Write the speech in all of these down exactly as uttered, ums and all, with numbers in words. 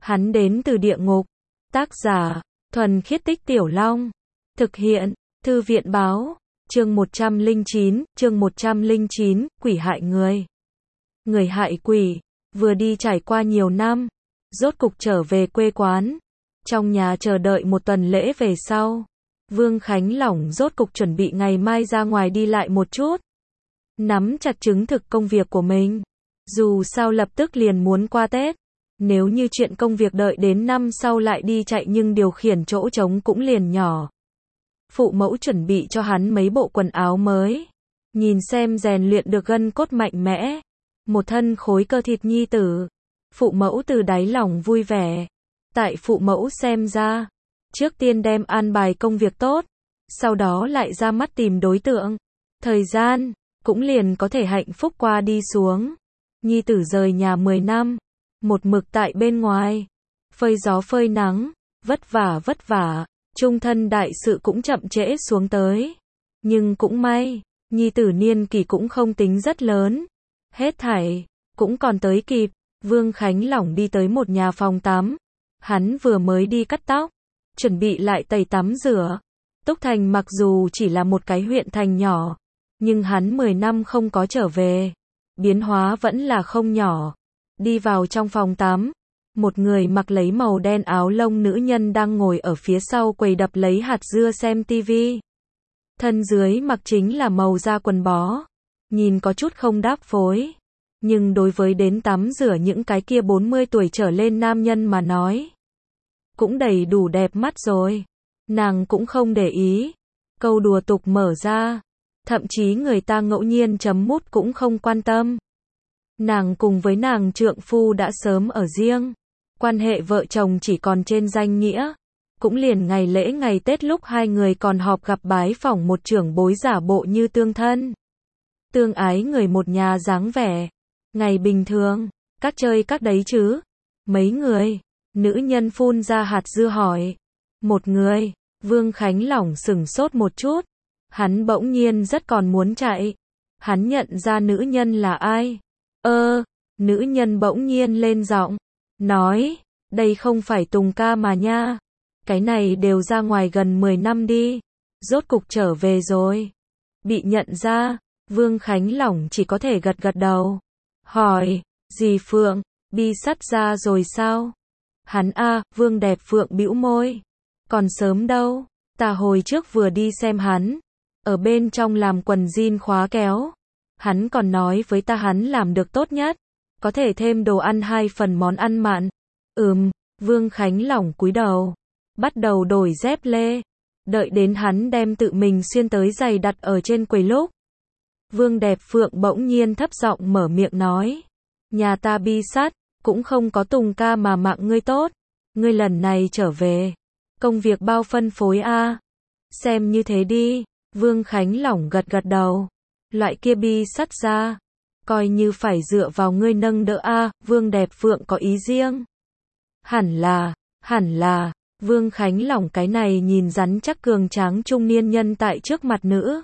Hắn đến từ địa ngục. Tác giả, Thuần Khiết Tích Tiểu Long. Thực hiện, Thư viện báo. Chương một trăm lẻ chín, chương một trăm lẻ chín, quỷ hại người. Người hại quỷ, vừa đi trải qua nhiều năm, rốt cục trở về quê quán. Trong nhà chờ đợi một tuần lễ về sau, Vương Khánh Lỏng rốt cục chuẩn bị ngày mai ra ngoài đi lại một chút. Nắm chặt chứng thực công việc của mình. Dù sao lập tức liền muốn qua Tết. Nếu như chuyện công việc đợi đến năm sau lại đi chạy nhưng điều khiển chỗ trống cũng liền nhỏ. Phụ mẫu chuẩn bị cho hắn mấy bộ quần áo mới. Nhìn xem rèn luyện được gân cốt mạnh mẽ. Một thân khối cơ thịt nhi tử. Phụ mẫu từ đáy lòng vui vẻ. Tại phụ mẫu xem ra, trước tiên đem an bài công việc tốt, sau đó lại ra mắt tìm đối tượng. Thời gian, cũng liền có thể hạnh phúc qua đi xuống. Nhi tử rời nhà mười năm, một mực tại bên ngoài, phơi gió phơi nắng, vất vả vất vả, chung thân đại sự cũng chậm trễ xuống tới. Nhưng cũng may, nhi tử niên kỷ cũng không tính rất lớn. Hết thảy, cũng còn tới kịp. Vương Khánh Lỏng đi tới một nhà phòng tắm. Hắn vừa mới đi cắt tóc, chuẩn bị lại tẩy tắm rửa. Túc Thành mặc dù chỉ là một cái huyện thành nhỏ, nhưng hắn mười năm không có trở về. Biến hóa vẫn là không nhỏ. Đi vào trong phòng tắm, một người mặc lấy màu đen áo lông nữ nhân đang ngồi ở phía sau quầy đập lấy hạt dưa xem tivi. Thân dưới mặc chính là màu da quần bó, nhìn có chút không đáp phối. Nhưng đối với đến tắm rửa những cái kia bốn mươi tuổi trở lên nam nhân mà nói, cũng đầy đủ đẹp mắt rồi. Nàng cũng không để ý. Câu đùa tục mở ra. Thậm chí người ta ngẫu nhiên chấm mút cũng không quan tâm. Nàng cùng với nàng trượng phu đã sớm ở riêng. Quan hệ vợ chồng chỉ còn trên danh nghĩa. Cũng liền ngày lễ ngày Tết lúc hai người còn họp gặp bái phỏng một trưởng bối giả bộ như tương thân. Tương ái người một nhà dáng vẻ. Ngày bình thường, các chơi các đấy chứ. Mấy người, nữ nhân phun ra hạt dưa hỏi. Một người, Vương Khánh Lỏng sửng sốt một chút. Hắn bỗng nhiên rất còn muốn chạy. Hắn nhận ra nữ nhân là ai. Ơ, nữ nhân bỗng nhiên lên giọng. Nói, đây không phải Tùng ca mà nha. Cái này đều ra ngoài gần mười năm đi. Rốt cục trở về rồi. Bị nhận ra, Vương Khánh Lỏng chỉ có thể gật gật đầu. Hỏi, dì Phượng, bi sắt ra rồi sao? Hắn a, Vương Đẹp Phượng bĩu môi. Còn sớm đâu, ta hồi trước vừa đi xem hắn. Ở bên trong làm quần jean khóa kéo. Hắn còn nói với ta hắn làm được tốt nhất. Có thể thêm đồ ăn hai phần món ăn mặn. Ừm, Vương Khánh Lỏng cúi đầu. Bắt đầu đổi dép lê. Đợi đến hắn đem tự mình xuyên tới giày đặt ở trên quầy lúc. Vương Đẹp Phượng bỗng nhiên thấp giọng mở miệng nói. Nhà ta bi sắt, cũng không có Tùng ca mà mạng ngươi tốt. Ngươi lần này trở về. Công việc bao phân phối a? Xem như thế đi. Vương Khánh Lỏng gật gật đầu. Loại kia bi sắt ra. Coi như phải dựa vào ngươi nâng đỡ a. Vương Đẹp Phượng có ý riêng. Hẳn là, hẳn là. Vương Khánh Lỏng cái này nhìn rắn chắc cường tráng trung niên nhân tại trước mặt nữ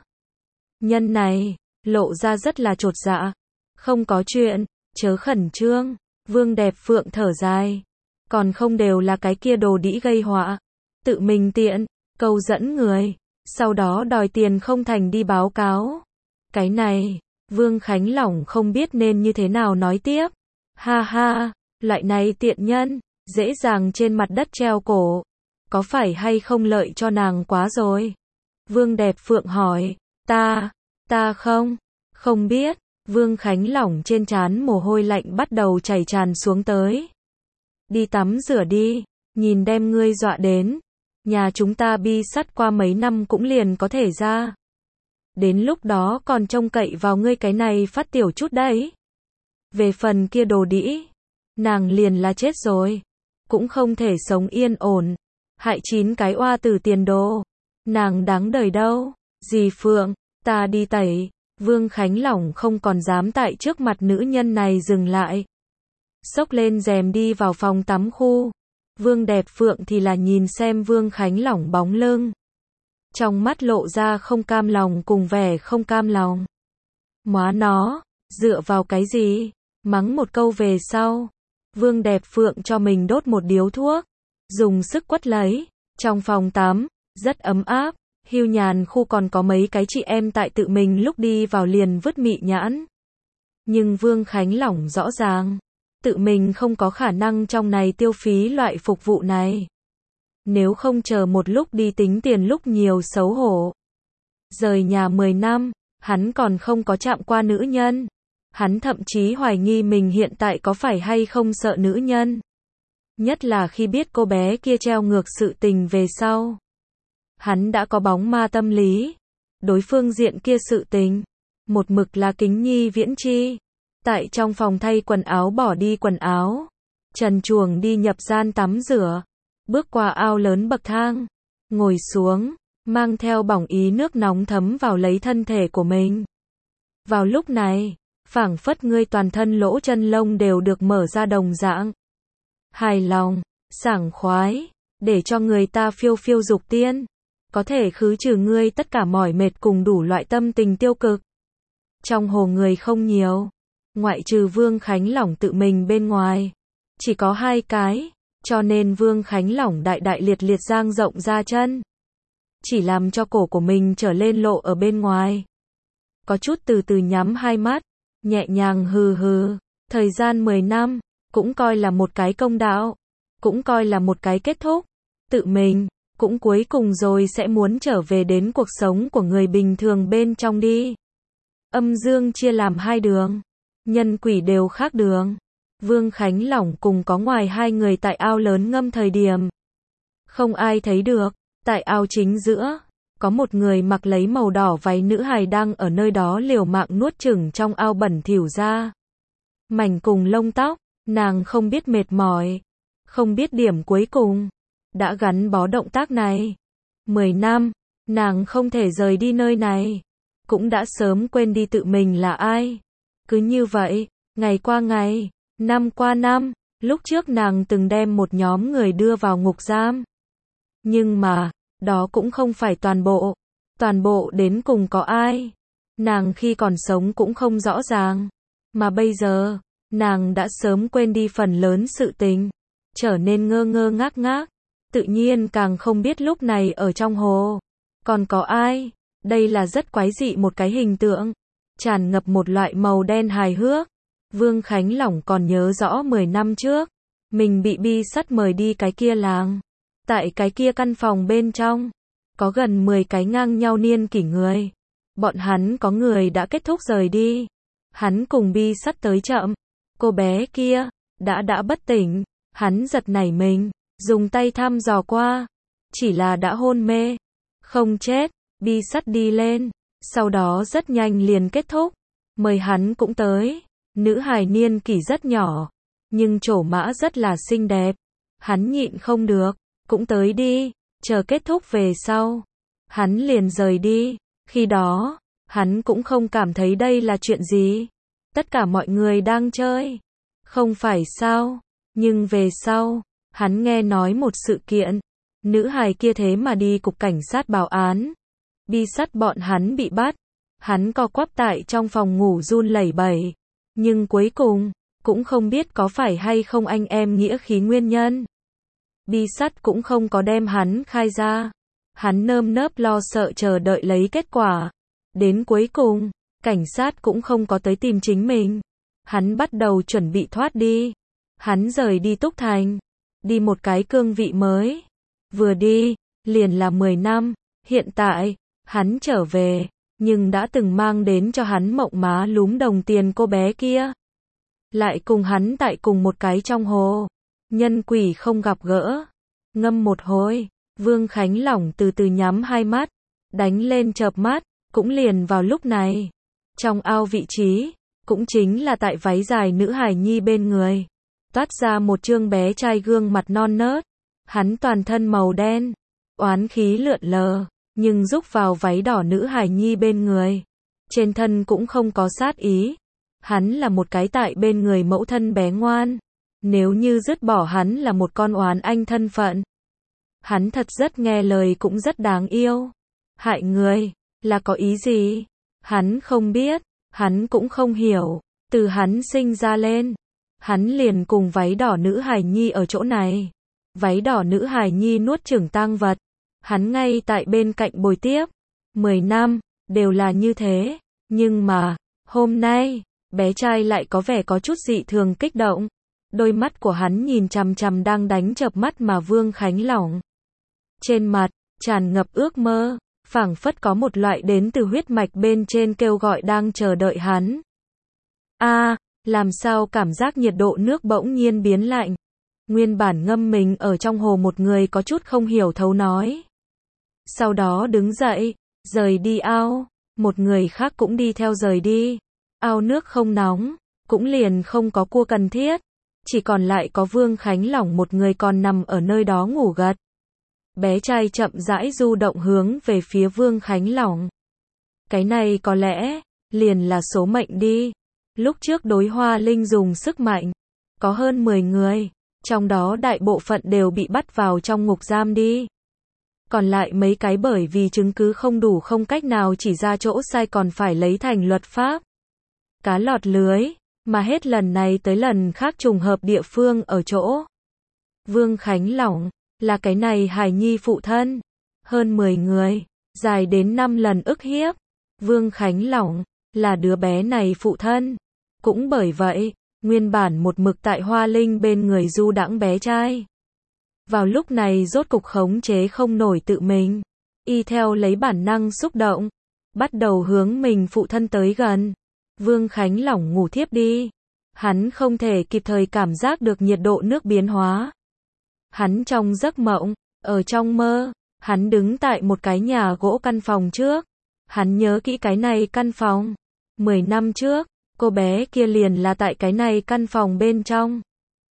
nhân này, lộ ra rất là chột dạ. Không có chuyện, chớ khẩn trương. Vương Đẹp Phượng thở dài. Còn không đều là cái kia đồ đĩ gây họa. Tự mình tiện, câu dẫn người. Sau đó đòi tiền không thành đi báo cáo. Cái này, Vương Khánh Lỏng không biết nên như thế nào nói tiếp. Ha ha, loại này tiện nhân, dễ dàng trên mặt đất treo cổ. Có phải hay không lợi cho nàng quá rồi? Vương Đẹp Phượng hỏi. Ta, ta không, không biết. Vương Khánh Lỏng trên trán mồ hôi lạnh bắt đầu chảy tràn xuống tới. Đi tắm rửa đi, nhìn đem ngươi dọa đến. Nhà chúng ta bi sắt qua mấy năm cũng liền có thể ra. Đến lúc đó còn trông cậy vào ngươi cái này phát tiểu chút đấy. Về phần kia đồ đĩ, nàng liền là chết rồi. Cũng không thể sống yên ổn. Hại chín cái oa tử tiền đồ. Nàng đáng đời đâu. Dì Phượng, ta đi tẩy. Vương Khánh Lỏng không còn dám tại trước mặt nữ nhân này dừng lại. Xốc lên rèm đi vào phòng tắm khu. Vương Đẹp Phượng thì là nhìn xem Vương Khánh Lỏng bóng lưng. Trong mắt lộ ra không cam lòng cùng vẻ không cam lòng. Móa nó, dựa vào cái gì? Mắng một câu về sau. Vương Đẹp Phượng cho mình đốt một điếu thuốc, dùng sức quất lấy. Trong phòng tắm, rất ấm áp, hiu nhàn khu còn có mấy cái chị em tại tự mình lúc đi vào liền vứt mị nhãn. Nhưng Vương Khánh Lỏng rõ ràng, tự mình không có khả năng trong này tiêu phí loại phục vụ này. Nếu không chờ một lúc đi tính tiền lúc nhiều xấu hổ. Rời nhà mười năm, hắn còn không có chạm qua nữ nhân. Hắn thậm chí hoài nghi mình hiện tại có phải hay không sợ nữ nhân. Nhất là khi biết cô bé kia treo ngược sự tình về sau. Hắn đã có bóng ma tâm lý. Đối phương diện kia sự tình. Một mực là Kính Nhi Viễn Chi. Tại trong phòng thay quần áo bỏ đi quần áo. Trần truồng đi nhập gian tắm rửa. Bước qua ao lớn bậc thang. Ngồi xuống. Mang theo bỏng ý nước nóng thấm vào lấy thân thể của mình. Vào lúc này, phảng phất ngươi toàn thân lỗ chân lông đều được mở ra đồng dạng. Hài lòng, sảng khoái, để cho người ta phiêu phiêu dục tiên. Có thể khứ trừ ngươi tất cả mỏi mệt cùng đủ loại tâm tình tiêu cực. Trong hồ người không nhiều, ngoại trừ Vương Khánh Lỏng tự mình bên ngoài. Chỉ có hai cái, cho nên Vương Khánh Lỏng đại đại liệt liệt dang rộng ra chân. Chỉ làm cho cổ của mình trở lên lộ ở bên ngoài. Có chút từ từ nhắm hai mắt, nhẹ nhàng hừ hừ. Thời gian mười năm, cũng coi là một cái công đạo, cũng coi là một cái kết thúc. Tự mình, cũng cuối cùng rồi sẽ muốn trở về đến cuộc sống của người bình thường bên trong đi. Âm dương chia làm hai đường, nhân quỷ đều khác đường. Vương Khánh Lỏng cùng có ngoài hai người tại ao lớn ngâm thời điểm. Không ai thấy được, tại ao chính giữa, có một người mặc lấy màu đỏ váy nữ hài đang ở nơi đó liều mạng nuốt chửng trong ao bẩn thỉu ra. Mảnh cùng lông tóc, nàng không biết mệt mỏi, không biết điểm cuối cùng, đã gắn bó động tác này. Mười năm, nàng không thể rời đi nơi này, cũng đã sớm quên đi tự mình là ai. Cứ như vậy, ngày qua ngày, năm qua năm, lúc trước nàng từng đem một nhóm người đưa vào ngục giam. Nhưng mà, đó cũng không phải toàn bộ. Toàn bộ đến cùng có ai? Nàng khi còn sống cũng không rõ ràng. Mà bây giờ, nàng đã sớm quên đi phần lớn sự tình. Trở nên ngơ ngơ ngác ngác. Tự nhiên càng không biết lúc này ở trong hồ. Còn có ai? Đây là rất quái dị một cái hình tượng. Tràn ngập một loại màu đen hài hước. Vương Khánh Lỏng còn nhớ rõ mười năm trước. Mình bị bi sắt mời đi cái kia làng. Tại cái kia căn phòng bên trong, có gần mười cái ngang nhau niên kỷ người. Bọn hắn có người đã kết thúc rời đi. Hắn cùng bi sắt tới chậm. Cô bé kia, đã đã bất tỉnh. Hắn giật nảy mình, dùng tay thăm dò qua. Chỉ là đã hôn mê. Không chết, bi sắt đi lên. Sau đó rất nhanh liền kết thúc. Mời hắn cũng tới. Nữ hài niên kỷ rất nhỏ. Nhưng trổ mã rất là xinh đẹp. Hắn nhịn không được. Cũng tới đi, chờ kết thúc về sau. Hắn liền rời đi, khi đó, hắn cũng không cảm thấy đây là chuyện gì. Tất cả mọi người đang chơi. Không phải sao, nhưng về sau, hắn nghe nói một sự kiện. Nữ hài kia thế mà đi cục cảnh sát báo án. Bi sắt bọn hắn bị bắt. Hắn co quắp tại trong phòng ngủ run lẩy bẩy. Nhưng cuối cùng, cũng không biết có phải hay không anh em nghĩa khí nguyên nhân. Bi sắt cũng không có đem hắn khai ra. Hắn nơm nớp lo sợ chờ đợi lấy kết quả. Đến cuối cùng, cảnh sát cũng không có tới tìm chính mình. Hắn bắt đầu chuẩn bị thoát đi. Hắn rời đi Túc Thành. Đi một cái cương vị mới. Vừa đi, liền là mười năm. Hiện tại, hắn trở về, nhưng đã từng mang đến cho hắn mộng má lúm đồng tiền cô bé kia. Lại cùng hắn tại cùng một cái trong hồ. Nhân quỷ không gặp gỡ. Ngâm một hồi, Vương Khánh Lỏng từ từ nhắm hai mắt, đánh lên chợp mắt, cũng liền vào lúc này. Trong ao vị trí, cũng chính là tại váy dài nữ hài nhi bên người. Toát ra một trương bé trai gương mặt non nớt. Hắn toàn thân màu đen, oán khí lượn lờ, nhưng rúc vào váy đỏ nữ hài nhi bên người. Trên thân cũng không có sát ý. Hắn là một cái tại bên người mẫu thân bé ngoan. Nếu như dứt bỏ hắn là một con oán anh thân phận. Hắn thật rất nghe lời cũng rất đáng yêu. Hại người, là có ý gì? Hắn không biết, hắn cũng không hiểu. Từ hắn sinh ra lên, hắn liền cùng váy đỏ nữ hài nhi ở chỗ này. Váy đỏ nữ hài nhi nuốt chửng tang vật, hắn ngay tại bên cạnh bồi tiếp. Mười năm, đều là như thế, nhưng mà, hôm nay, bé trai lại có vẻ có chút dị thường kích động. Đôi mắt của hắn nhìn chằm chằm đang đánh chợp mắt mà Vương Khánh Lỏng. Trên mặt, tràn ngập ước mơ, phảng phất có một loại đến từ huyết mạch bên trên kêu gọi đang chờ đợi hắn. A, à, làm sao cảm giác nhiệt độ nước bỗng nhiên biến lạnh. Nguyên bản ngâm mình ở trong hồ một người có chút không hiểu thấu nói. Sau đó đứng dậy, rời đi ao, một người khác cũng đi theo rời đi. Ao nước không nóng, cũng liền không có cua cần thiết. Chỉ còn lại có Vương Khánh Lỏng một người còn nằm ở nơi đó ngủ gật. Bé trai chậm rãi du động hướng về phía Vương Khánh Lỏng. Cái này có lẽ, liền là số mệnh đi. Lúc trước đối Hoa Linh dùng sức mạnh, có hơn mười người, trong đó đại bộ phận đều bị bắt vào trong ngục giam đi. Còn lại mấy cái bởi vì chứng cứ không đủ không cách nào chỉ ra chỗ sai còn phải lấy thành luật pháp. Cá lọt lưới, mà hết lần này tới lần khác trùng hợp địa phương ở chỗ. Vương Khánh Lỏng, là cái này hài nhi phụ thân. Hơn mười người, dài đến năm lần ức hiếp. Vương Khánh Lỏng, là đứa bé này phụ thân. Cũng bởi vậy, nguyên bản một mực tại Hoa Linh bên người du đãng bé trai. Vào lúc này rốt cục khống chế không nổi tự mình. Y theo lấy bản năng xúc động. Bắt đầu hướng mình phụ thân tới gần. Vương Khánh Lỏng ngủ thiếp đi. Hắn không thể kịp thời cảm giác được nhiệt độ nước biến hóa. Hắn trong giấc mộng, ở trong mơ, hắn đứng tại một cái nhà gỗ căn phòng trước. Hắn nhớ kỹ cái này căn phòng. Mười năm trước, cô bé kia liền là tại cái này căn phòng bên trong.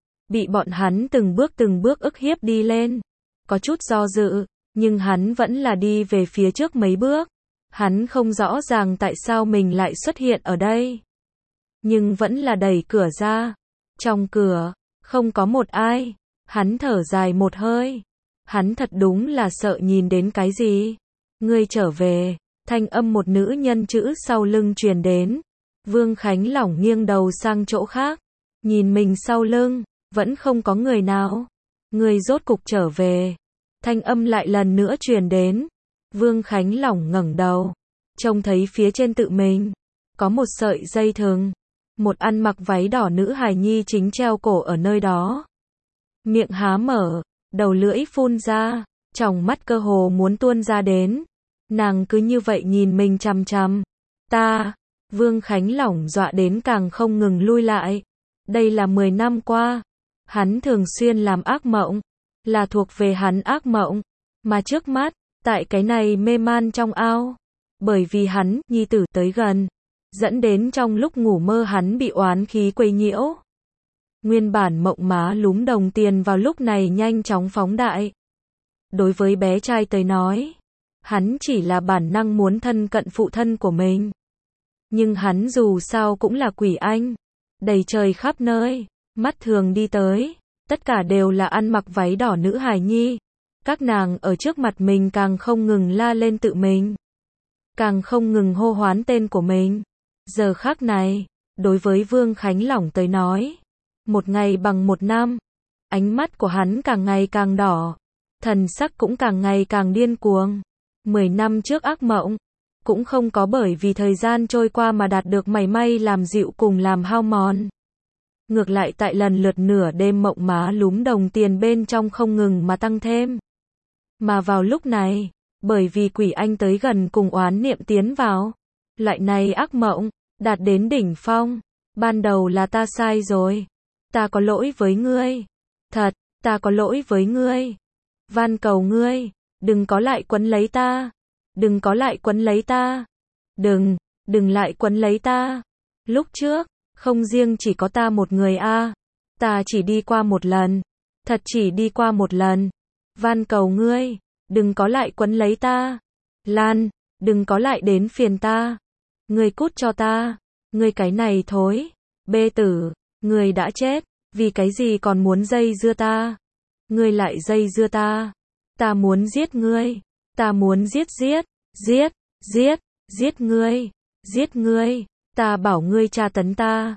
Bị bọn hắn từng bước từng bước ức hiếp đi lên. Có chút do dự, nhưng hắn vẫn là đi về phía trước mấy bước. Hắn không rõ ràng tại sao mình lại xuất hiện ở đây. Nhưng vẫn là đẩy cửa ra. Trong cửa, không có một ai. Hắn thở dài một hơi. Hắn thật đúng là sợ nhìn đến cái gì. Ngươi trở về, thanh âm một nữ nhân chữ sau lưng truyền đến. Vương Khánh Lỏng nghiêng đầu sang chỗ khác. Nhìn mình sau lưng, vẫn không có người nào. Ngươi rốt cục trở về. Thanh âm lại lần nữa truyền đến. Vương Khánh Lỏng ngẩng đầu. Trông thấy phía trên tự mình. Có một sợi dây thừng. Một ăn mặc váy đỏ nữ hài nhi chính treo cổ ở nơi đó. Miệng há mở, đầu lưỡi phun ra, tròng mắt cơ hồ muốn tuôn ra đến. Nàng cứ như vậy nhìn mình chằm chằm. Ta, Vương Khánh Lỏng dọa đến càng không ngừng lui lại. Đây là mười năm qua. Hắn thường xuyên làm ác mộng. Là thuộc về hắn ác mộng. Mà trước mắt, tại cái này mê man trong ao. Bởi vì hắn, nhi tử tới gần. Dẫn đến trong lúc ngủ mơ hắn bị oán khí quấy nhiễu. Nguyên bản mộng má lúm đồng tiền vào lúc này nhanh chóng phóng đại. Đối với bé trai tới nói, hắn chỉ là bản năng muốn thân cận phụ thân của mình. Nhưng hắn dù sao cũng là quỷ anh, đầy trời khắp nơi, mắt thường đi tới, tất cả đều là ăn mặc váy đỏ nữ hài nhi. Các nàng ở trước mặt mình càng không ngừng la lên tự mình, càng không ngừng hô hoán tên của mình. Giờ khắc này, đối với Vương Khánh Lỏng tới nói, một ngày bằng một năm, ánh mắt của hắn càng ngày càng đỏ, thần sắc cũng càng ngày càng điên cuồng. Mười năm trước ác mộng, cũng không có bởi vì thời gian trôi qua mà đạt được mảy may làm dịu cùng làm hao mòn. Ngược lại tại lần lượt nửa đêm mộng má lúm đồng tiền bên trong không ngừng mà tăng thêm. Mà vào lúc này, bởi vì quỷ anh tới gần cùng oán niệm tiến vào, loại này ác mộng, đạt đến đỉnh phong. Ban đầu là ta sai rồi. Ta có lỗi với ngươi. Thật, ta có lỗi với ngươi. Van cầu ngươi, đừng có lại quấn lấy ta. Đừng có lại quấn lấy ta. Đừng, đừng lại quấn lấy ta. Lúc trước, không riêng chỉ có ta một người a. À. Ta chỉ đi qua một lần. Thật chỉ đi qua một lần. Van cầu ngươi, đừng có lại quấn lấy ta. Lan, đừng có lại đến phiền ta. Ngươi cút cho ta. Ngươi cái này thối. Bê tử, ngươi đã chết. Vì cái gì còn muốn dây dưa ta? Ngươi lại dây dưa ta. Ta muốn giết ngươi. Ta muốn giết giết. Giết, giết, giết ngươi. Giết ngươi. Ta bảo ngươi tra tấn ta.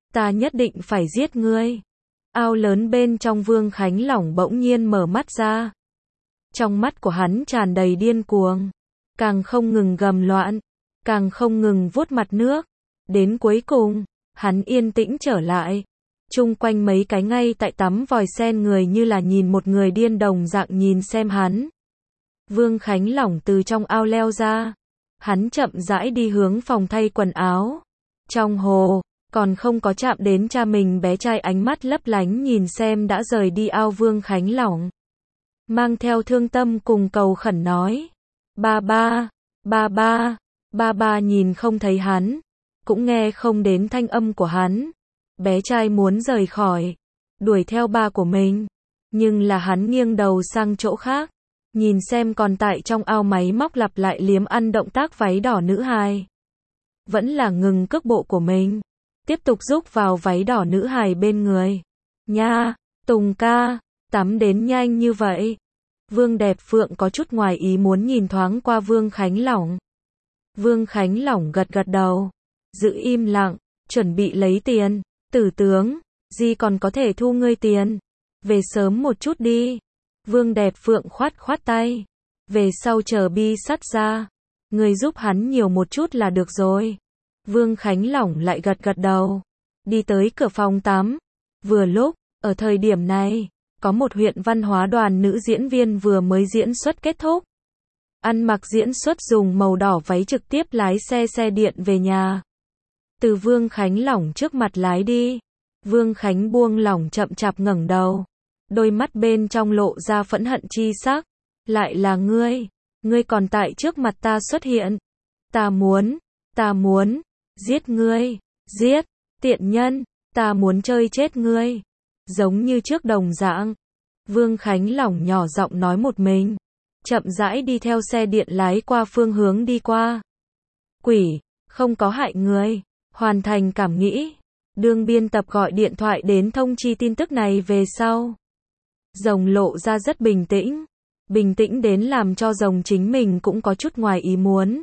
ta nhất định phải giết ngươi. Ao lớn bên trong Vương Khánh Lỏng bỗng nhiên mở mắt ra. Trong mắt của hắn tràn đầy điên cuồng, càng không ngừng gầm loạn, càng không ngừng vuốt mặt nước. Đến cuối cùng, hắn yên tĩnh trở lại. Chung quanh mấy cái ngay tại tắm vòi sen người như là nhìn một người điên đồng dạng nhìn xem hắn. Vương Khánh Lỏng từ trong ao leo ra. Hắn chậm rãi đi hướng phòng thay quần áo. Trong hồ, còn không có chạm đến cha mình, bé trai ánh mắt lấp lánh nhìn xem đã rời đi ao Vương Khánh Lỏng. Mang theo thương tâm cùng cầu khẩn nói. Ba ba, ba ba, ba ba nhìn không thấy hắn, cũng nghe không đến thanh âm của hắn. Bé trai muốn rời khỏi, đuổi theo ba của mình, nhưng là hắn nghiêng đầu sang chỗ khác, nhìn xem còn tại trong ao máy móc lặp lại liếm ăn động tác váy đỏ nữ hài. Vẫn là ngừng cước bộ của mình, tiếp tục rúc vào váy đỏ nữ hài bên người. Nha, Tùng ca, tắm đến nhanh như vậy. Vương Đẹp Phượng có chút ngoài ý muốn nhìn thoáng qua Vương Khánh Lỏng. Vương Khánh Lỏng gật gật đầu, giữ im lặng, chuẩn bị lấy tiền. Tử tướng, gì còn có thể thu ngươi tiền. Về sớm một chút đi. Vương Đẹp Phượng khoát khoát tay. Về sau chờ bi sắt ra, ngươi giúp hắn nhiều một chút là được rồi. Vương Khánh Lỏng lại gật gật đầu, đi tới cửa phòng tắm. Vừa lúc, ở thời điểm này, có một huyện văn hóa đoàn nữ diễn viên vừa mới diễn xuất kết thúc. Ăn mặc diễn xuất dùng màu đỏ váy trực tiếp lái xe xe điện về nhà. Từ Vương Khánh Lỏng trước mặt lái đi. Vương Khánh buông lỏng chậm chạp ngẩng đầu. Đôi mắt bên trong lộ ra phẫn hận chi sắc. Lại là ngươi. Ngươi còn tại trước mặt ta xuất hiện. Ta muốn, ta muốn, giết ngươi, giết, tiện nhân, ta muốn chơi chết ngươi. Giống như trước đồng dạng. Vương Khánh Lỏng nhỏ giọng nói một mình. Chậm rãi đi theo xe điện lái qua phương hướng đi qua. Quỷ, không có hại người. Hoàn thành cảm nghĩ. Đương biên tập gọi điện thoại đến thông chi tin tức này về sau. Rồng lộ ra rất bình tĩnh. Bình tĩnh đến làm cho rồng chính mình cũng có chút ngoài ý muốn.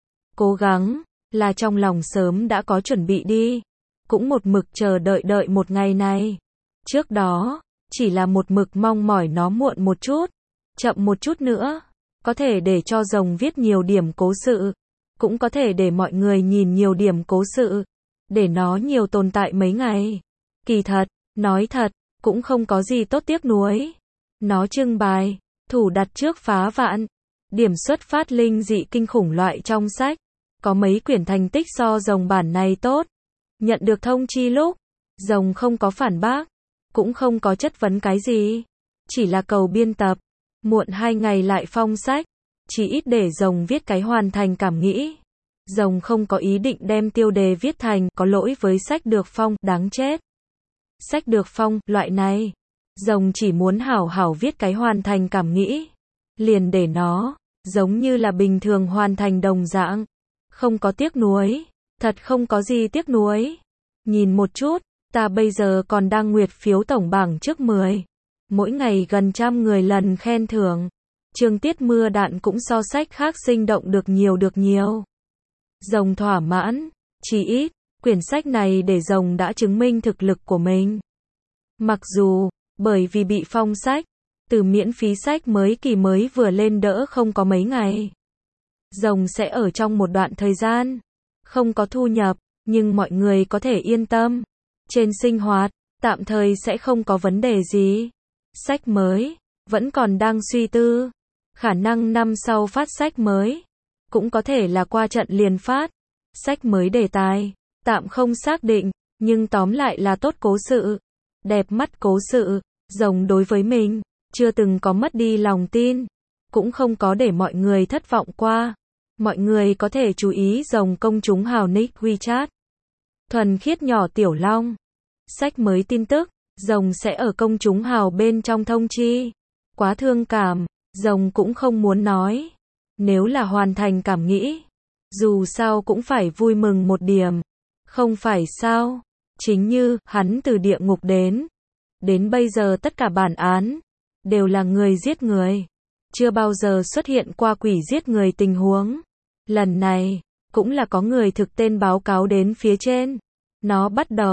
Cố gắng, là trong lòng sớm đã có chuẩn bị đi. Cũng một mực chờ đợi đợi một ngày này. Trước đó, chỉ là một mực mong mỏi nó muộn một chút. Chậm một chút nữa. Có thể để cho rồng viết nhiều điểm cố sự. Cũng có thể để mọi người nhìn nhiều điểm cố sự. Để nó nhiều tồn tại mấy ngày. Kỳ thật, nói thật, cũng không có gì tốt tiếc nuối. Nó trưng bày, thủ đặt trước phá vạn. Điểm xuất phát linh dị kinh khủng loại trong sách. Có mấy quyển thành tích so rồng bản này tốt. Nhận được thông chi lúc, rồng không có phản bác. Cũng không có chất vấn cái gì. Chỉ là cầu biên tập. Muộn hai ngày lại phong sách. Chỉ ít để rồng viết cái hoàn thành cảm nghĩ. Rồng không có ý định đem tiêu đề viết thành có lỗi với sách được phong, đáng chết. Sách được phong, loại này. Rồng chỉ muốn hảo hảo viết cái hoàn thành cảm nghĩ. Liền để nó, giống như là bình thường hoàn thành đồng dạng. Không có tiếc nuối. Thật không có gì tiếc nuối. Nhìn một chút, ta bây giờ còn đang nguyệt phiếu tổng bảng trước mười. Mỗi ngày gần trăm người lần khen thưởng. Chương tiết mưa đạn cũng so sách khác sinh động được nhiều được nhiều. Rồng thỏa mãn, chỉ ít, quyển sách này để rồng đã chứng minh thực lực của mình. Mặc dù, bởi vì bị phong sách, từ miễn phí sách mới kỳ mới vừa lên đỡ không có mấy ngày. Rồng sẽ ở trong một đoạn thời gian, không có thu nhập, nhưng mọi người có thể yên tâm. Trên sinh hoạt, tạm thời sẽ không có vấn đề gì. Sách mới, vẫn còn đang suy tư. Khả năng năm sau phát sách mới. Cũng có thể là qua trận liền phát. Sách mới đề tài, tạm không xác định, nhưng tóm lại là tốt cố sự. Đẹp mắt cố sự, rồng đối với mình, chưa từng có mất đi lòng tin. Cũng không có để mọi người thất vọng qua. Mọi người có thể chú ý rồng công chúng hào nick WeChat. Thuần khiết nhỏ tiểu long. Sách mới tin tức, rồng sẽ ở công chúng hào bên trong thông chi. Quá thương cảm, rồng cũng không muốn nói. Nếu là hoàn thành cảm nghĩ, dù sao cũng phải vui mừng một điểm. Không phải sao? Chính như, hắn từ địa ngục đến. Đến bây giờ tất cả bản án, đều là người giết người. Chưa bao giờ xuất hiện qua quỷ giết người tình huống. Lần này, cũng là có người thực tên báo cáo đến phía trên. Nó bắt đầu,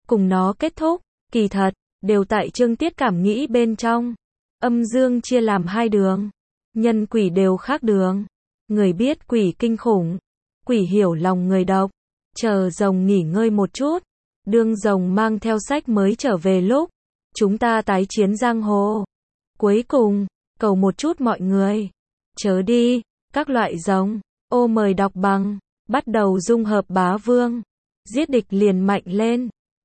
cùng nó kết thúc, kỳ thật, đều tại chương tiết cảm nghĩ bên trong. Âm dương chia làm hai đường, nhân quỷ đều khác đường. Người biết quỷ kinh khủng, quỷ hiểu lòng người đọc. Chờ rồng nghỉ ngơi một chút, đương rồng mang theo sách mới trở về lúc chúng ta tái chiến giang hồ. Cuối cùng, cầu một chút mọi người, chớ đi, các loại rồng. Ô mời đọc bằng, bắt đầu dung hợp bá vương, giết địch liền mạnh lên.